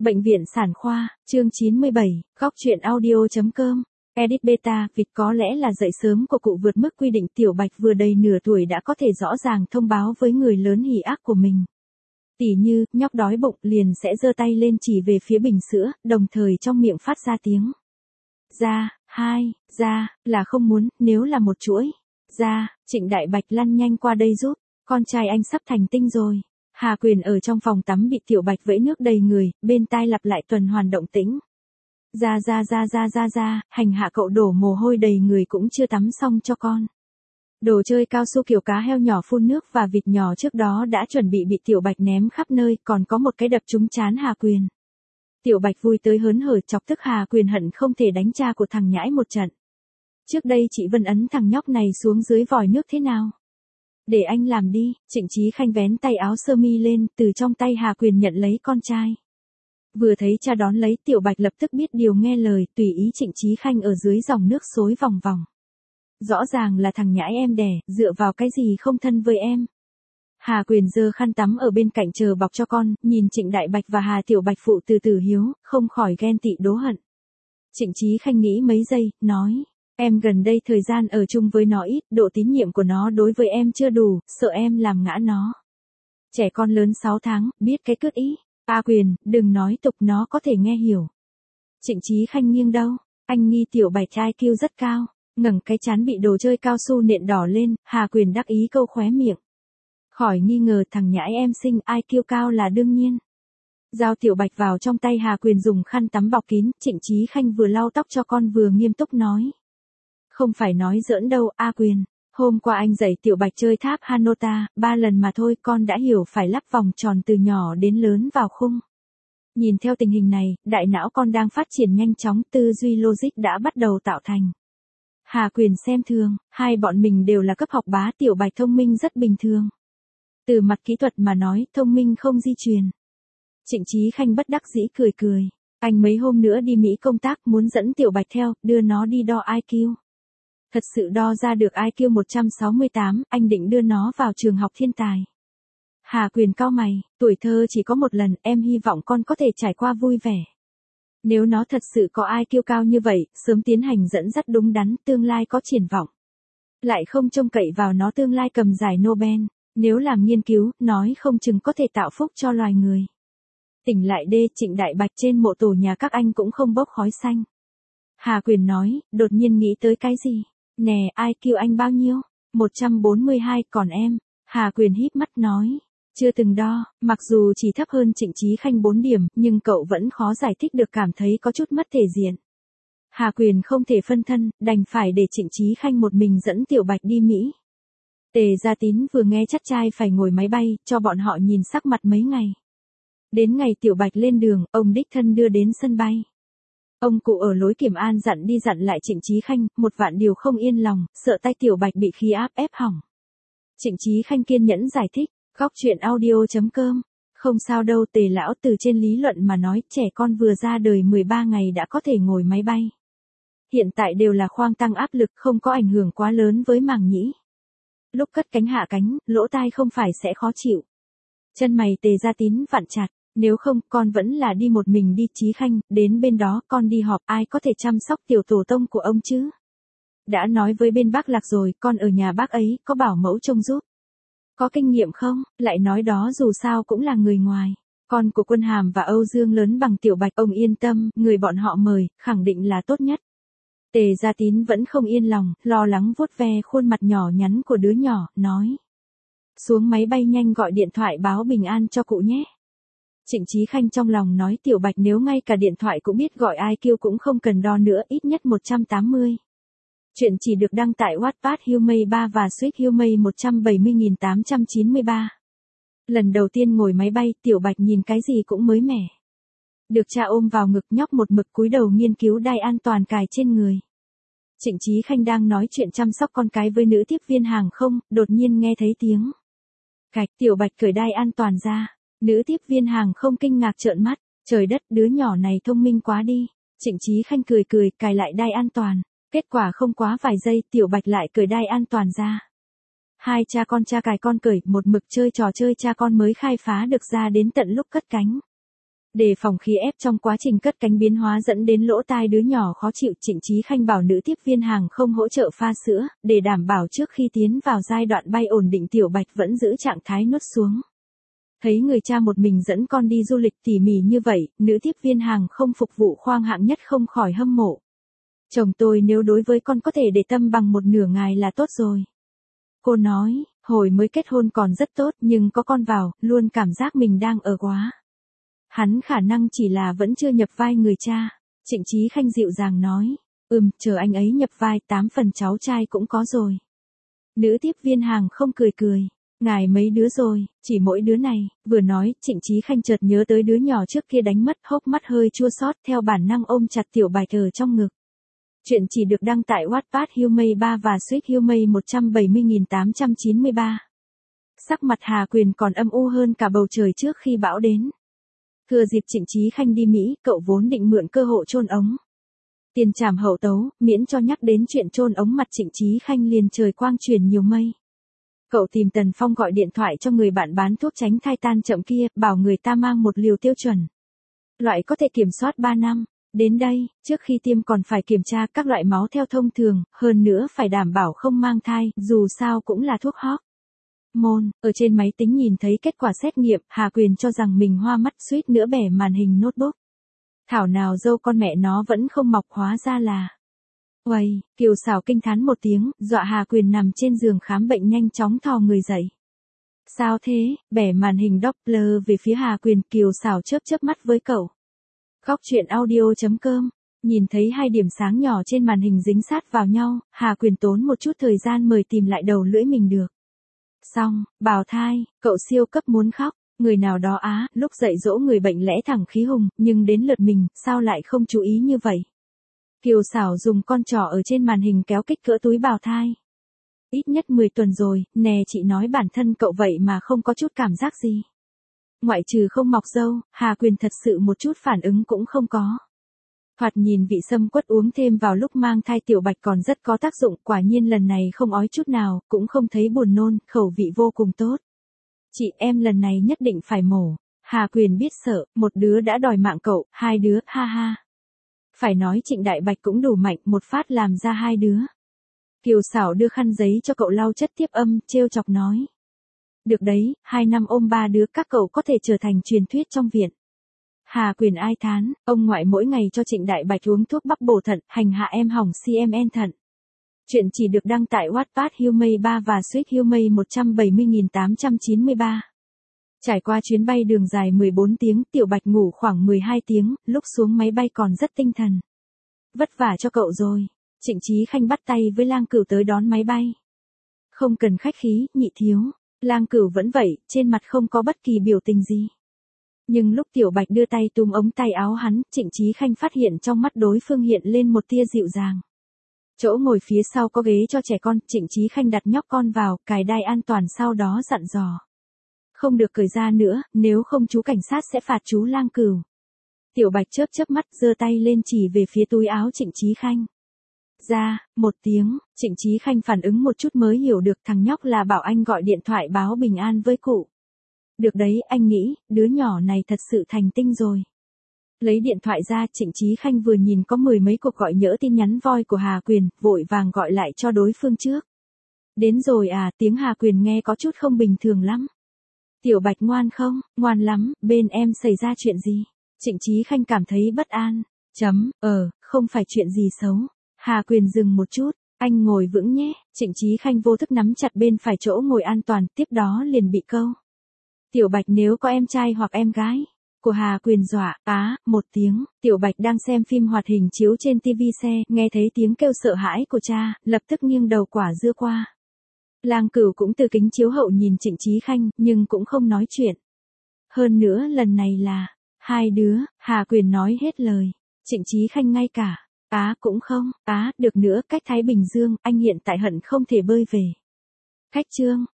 Bệnh viện sản khoa, chương 97, góc truyện audio.com. Edit beta, vịt có lẽ là dậy sớm của cụ vượt mức quy định. Tiểu Bạch vừa đầy nửa tuổi đã có thể rõ ràng thông báo với người lớn hỉ ác của mình. Tỉ như, nhóc đói bụng liền sẽ giơ tay lên chỉ về phía bình sữa, đồng thời trong miệng phát ra tiếng. Ra, là không muốn, nếu là một chuỗi. Ra, Trịnh Đại Bạch lăn nhanh qua đây giúp, con trai anh sắp thành tinh rồi. Hà Quyền ở trong phòng tắm bị Tiểu Bạch vẫy nước đầy người, bên tai lặp lại tuần hoàn động tĩnh. Ra, hành hạ cậu đổ mồ hôi đầy người cũng chưa tắm xong cho con. Đồ chơi cao su kiểu cá heo nhỏ phun nước và vịt nhỏ trước đó đã chuẩn bị Tiểu Bạch ném khắp nơi, còn có một cái đập trúng trán Hà Quyền. Tiểu Bạch vui tới hớn hở chọc tức Hà Quyền hận không thể đánh cha của thằng nhãi một trận. Trước đây chị Vân ấn thằng nhóc này xuống dưới vòi nước thế nào? Để anh làm đi. Trịnh Chí Khanh vén tay áo sơ mi lên, từ trong tay Hà Quyền nhận lấy con trai. Vừa thấy cha đón lấy, Tiểu Bạch lập tức biết điều nghe lời, tùy ý Trịnh Chí Khanh ở dưới dòng nước xối vòng vòng. Rõ ràng là thằng nhãi em đẻ, dựa vào cái gì không thân với em. Hà Quyền giơ khăn tắm ở bên cạnh chờ bọc cho con, nhìn Trịnh Đại Bạch và Hà Tiểu Bạch phụ từ từ hiếu, không khỏi ghen tị đố hận. Trịnh Chí Khanh nghĩ mấy giây, nói. Em gần đây thời gian ở chung với nó ít, độ tín nhiệm của nó đối với em chưa đủ, sợ em làm ngã nó. Trẻ con lớn 6 tháng, biết cái cướt ý. A Quyền, đừng nói tục, nó có thể nghe hiểu. Trịnh Chí Khanh nghiêng đâu, anh nghi Tiểu Bạch IQ rất cao, ngẩng cái trán bị đồ chơi cao su nện đỏ lên, Hà Quyền đắc ý câu khóe miệng. Khỏi nghi ngờ thằng nhãi em sinh IQ cao là đương nhiên. Giao Tiểu Bạch vào trong tay Hà Quyền dùng khăn tắm bọc kín, Trịnh Chí Khanh vừa lau tóc cho con vừa nghiêm túc nói. Không phải nói giỡn đâu, A Quyền. Hôm qua anh dạy Tiểu Bạch chơi tháp Hanota, 3 lần mà thôi con đã hiểu phải lắp vòng tròn từ nhỏ đến lớn vào khung. Nhìn theo tình hình này, đại não con đang phát triển nhanh chóng, tư duy logic đã bắt đầu tạo thành. Hà Quyền xem thường, hai bọn mình đều là cấp học bá, Tiểu Bạch thông minh rất bình thường. Từ mặt kỹ thuật mà nói, thông minh không di truyền. Trịnh Chí Khanh bất đắc dĩ cười. Anh mấy hôm nữa đi Mỹ công tác, muốn dẫn Tiểu Bạch theo, đưa nó đi đo IQ. Thật sự đo ra được IQ 168, anh định đưa nó vào trường học thiên tài. Hà Quyền cau mày, tuổi thơ chỉ có một lần, em hy vọng con có thể trải qua vui vẻ. Nếu nó thật sự có IQ cao như vậy, sớm tiến hành dẫn dắt đúng đắn, tương lai có triển vọng. Lại không trông cậy vào nó tương lai cầm giải Nobel, nếu làm nghiên cứu, nói không chừng có thể tạo phúc cho loài người. Tỉnh lại đê, Trịnh Đại Bạch trên mộ tổ nhà các anh cũng không bốc khói xanh. Hà Quyền nói, đột nhiên nghĩ tới cái gì? Nè, IQ anh bao nhiêu? 142, còn em? Hà Quyền híp mắt nói. Chưa từng đo, mặc dù chỉ thấp hơn Trịnh Chí Khanh 4 điểm, nhưng cậu vẫn khó giải thích được, cảm thấy có chút mất thể diện. Hà Quyền không thể phân thân, đành phải để Trịnh Chí Khanh một mình dẫn Tiểu Bạch đi Mỹ. Tề Gia Tín vừa nghe chắc trai phải ngồi máy bay, cho bọn họ nhìn sắc mặt mấy ngày. Đến ngày Tiểu Bạch lên đường, ông đích thân đưa đến sân bay. Ông cụ ở lối kiểm an dặn đi dặn lại Trịnh Chí Khanh, một vạn điều không yên lòng, sợ tay Tiểu Bạch bị khí áp ép hỏng. Trịnh Chí Khanh kiên nhẫn giải thích, góc truyện audio.com. Không sao đâu Tề lão, từ trên lý luận mà nói, trẻ con vừa ra đời 13 ngày đã có thể ngồi máy bay. Hiện tại đều là khoang tăng áp lực, không có ảnh hưởng quá lớn với màng nhĩ. Lúc cất cánh hạ cánh, lỗ tai không phải sẽ khó chịu. Chân mày Tề Gia Tín vặn chặt. Nếu không, con vẫn là đi một mình đi. Chí Khanh, đến bên đó con đi họp, ai có thể chăm sóc tiểu tổ tông của ông chứ? Đã nói với bên bác Lạc rồi, con ở nhà bác ấy, có bảo mẫu trông giúp. Có kinh nghiệm không? Lại nói đó dù sao cũng là người ngoài. Con của Quân Hàm và Âu Dương lớn bằng Tiểu Bạch, ông yên tâm, người bọn họ mời, khẳng định là tốt nhất. Tề Gia Tín vẫn không yên lòng, lo lắng vuốt ve khuôn mặt nhỏ nhắn của đứa nhỏ, nói. Xuống máy bay nhanh gọi điện thoại báo bình an cho cụ nhé. Trịnh Chí Khanh trong lòng nói Tiểu Bạch nếu ngay cả điện thoại cũng biết gọi IQ cũng không cần đo nữa, ít nhất 180. Chuyện chỉ được đăng tại Wattpad Humay 3 và Sweet Humay 170.893. Lần đầu tiên ngồi máy bay, Tiểu Bạch nhìn cái gì cũng mới mẻ. Được cha ôm vào ngực, nhóc một mực cúi đầu nghiên cứu đai an toàn cài trên người. Trịnh Chí Khanh đang nói chuyện chăm sóc con cái với nữ tiếp viên hàng không, đột nhiên nghe thấy tiếng. Cạch, Tiểu Bạch cởi đai an toàn ra. Nữ tiếp viên hàng không kinh ngạc trợn mắt, trời đất, đứa nhỏ này thông minh quá đi. Trịnh Chí Khanh cười cài lại đai an toàn. Kết quả không quá vài giây, Tiểu Bạch lại cởi đai an toàn ra. Hai cha con cha cài con cởi, một mực chơi trò chơi cha con mới khai phá được ra đến tận lúc cất cánh. Đề phòng khí ép trong quá trình cất cánh biến hóa dẫn đến lỗ tai đứa nhỏ khó chịu, Trịnh Chí Khanh bảo nữ tiếp viên hàng không hỗ trợ pha sữa, để đảm bảo trước khi tiến vào giai đoạn bay ổn định Tiểu Bạch vẫn giữ trạng thái nuốt xuống. Thấy người cha một mình dẫn con đi du lịch tỉ mỉ như vậy, nữ tiếp viên hàng không phục vụ khoang hạng nhất không khỏi hâm mộ. Chồng tôi nếu đối với con có thể để tâm bằng một nửa ngài là tốt rồi. Cô nói, hồi mới kết hôn còn rất tốt nhưng có con vào, luôn cảm giác mình đang ở quá. Hắn khả năng chỉ là vẫn chưa nhập vai người cha. Trịnh Chí Khanh dịu dàng nói, chờ anh ấy nhập vai 8 phần cháu trai cũng có rồi. Nữ tiếp viên hàng không cười cười, ngài mấy đứa rồi, chỉ mỗi đứa này, vừa nói, Trịnh Chí Khanh chợt nhớ tới đứa nhỏ trước kia đánh mất, hốc mắt hơi chua xót theo bản năng ôm chặt Tiểu Bạch ở trong ngực. Chuyện chỉ được đăng tại Wattpad Humay 3 và Sweet Humay 170.893. Sắc mặt Hà Quyền còn âm u hơn cả bầu trời trước khi bão đến. Thừa dịp Trịnh Chí Khanh đi Mỹ, cậu vốn định mượn cơ hội chôn ống. Tiền trảm hậu tấu, miễn cho nhắc đến chuyện chôn ống mặt Trịnh Chí Khanh liền trời quang chuyển nhiều mây. Cậu tìm Tần Phong gọi điện thoại cho người bạn bán thuốc tránh thai tan chậm kia, bảo người ta mang một liều tiêu chuẩn. Loại có thể kiểm soát 3 năm. Đến đây, trước khi tiêm còn phải kiểm tra các loại máu theo thông thường, hơn nữa phải đảm bảo không mang thai, dù sao cũng là thuốc hóc. Ở trên máy tính nhìn thấy kết quả xét nghiệm, Hà Quyền cho rằng mình hoa mắt suýt nữa bẻ màn hình notebook. Thảo nào dâu con mẹ nó vẫn không mọc, hóa ra là. Uầy, Kiều Sảo kinh thán một tiếng, dọa Hà Quyền nằm trên giường khám bệnh nhanh chóng thò người dậy. Sao thế, bẻ màn hình Doppler về phía Hà Quyền, Kiều Sảo chớp mắt với cậu. Góc truyện audio.com, nhìn thấy hai điểm sáng nhỏ trên màn hình dính sát vào nhau, Hà Quyền tốn một chút thời gian mời tìm lại đầu lưỡi mình được. Xong, bào thai, cậu siêu cấp muốn khóc, người nào đó lúc dạy dỗ người bệnh lẽ thẳng khí hùng, nhưng đến lượt mình, sao lại không chú ý như vậy? Kiều Sảo dùng con trỏ ở trên màn hình kéo kích cỡ túi bào thai. Ít nhất 10 tuần rồi, nè chị nói bản thân cậu vậy mà không có chút cảm giác gì. Ngoại trừ không mọc râu, Hà Quyền thật sự một chút phản ứng cũng không có. Thoạt nhìn vị sâm quất uống thêm vào lúc mang thai Tiểu Bạch còn rất có tác dụng, quả nhiên lần này không ói chút nào, cũng không thấy buồn nôn, khẩu vị vô cùng tốt. Chị em lần này nhất định phải mổ. Hà Quyền biết sợ, một đứa đã đòi mạng cậu, hai đứa, ha ha. Phải nói Trịnh Đại Bạch cũng đủ mạnh, một phát làm ra hai đứa. Kiều Sảo đưa khăn giấy cho cậu lau chất tiếp âm, trêu chọc nói. Được đấy, 2 năm ôm 3 đứa các cậu có thể trở thành truyền thuyết trong viện. Hà Quyền ai thán, ông ngoại mỗi ngày cho Trịnh Đại Bạch uống thuốc bắc bổ thận, hành hạ em hỏng CMN thận. Chuyện chỉ được đăng tại Wattpad Humay 3 và Sweet Humay 170.893. Trải qua chuyến bay đường dài 14 tiếng, Tiểu Bạch ngủ khoảng 12 tiếng, lúc xuống máy bay còn rất tinh thần. Vất vả cho cậu rồi. Trịnh Chí Khanh bắt tay với Lang Cửu tới đón máy bay. Không cần khách khí, nhị thiếu. Lang Cửu vẫn vậy, trên mặt không có bất kỳ biểu tình gì. Nhưng lúc Tiểu Bạch đưa tay túm ống tay áo hắn, Trịnh Chí Khanh phát hiện trong mắt đối phương hiện lên một tia dịu dàng. Chỗ ngồi phía sau có ghế cho trẻ con, Trịnh Chí Khanh đặt nhóc con vào, cài đai an toàn sau đó dặn dò. Không được cởi ra nữa, nếu không chú cảnh sát sẽ phạt chú Lang Cửu. Tiểu Bạch chớp mắt, giơ tay lên chỉ về phía túi áo Trịnh Chí Khanh. Ra, một tiếng, Trịnh Chí Khanh phản ứng một chút mới hiểu được thằng nhóc là bảo anh gọi điện thoại báo bình an với cụ. Được đấy, anh nghĩ, đứa nhỏ này thật sự thành tinh rồi. Lấy điện thoại ra, Trịnh Chí Khanh vừa nhìn có 10 mấy cuộc gọi nhỡ tin nhắn voi của Hà Quyền, vội vàng gọi lại cho đối phương trước. Đến rồi à, tiếng Hà Quyền nghe có chút không bình thường lắm. Tiểu Bạch ngoan không? Ngoan lắm, bên em xảy ra chuyện gì? Trịnh Chí Khanh cảm thấy bất an. Không phải chuyện gì xấu. Hà Quyền dừng một chút, anh ngồi vững nhé. Trịnh Chí Khanh vô thức nắm chặt bên phải chỗ ngồi an toàn, tiếp đó liền bị câu. Tiểu Bạch nếu có em trai hoặc em gái. Của Hà Quyền dọa, một tiếng, Tiểu Bạch đang xem phim hoạt hình chiếu trên TV xe, nghe thấy tiếng kêu sợ hãi của cha, lập tức nghiêng đầu quả dưa qua. Lang Cửu cũng từ kính chiếu hậu nhìn Trịnh Chí Khanh, nhưng cũng không nói chuyện. Hơn nữa lần này là, hai đứa, Hà Quyền nói hết lời. Trịnh Chí Khanh ngay cả, cũng không, được nữa, cách Thái Bình Dương, anh hiện tại hận không thể bơi về. Khách Trương,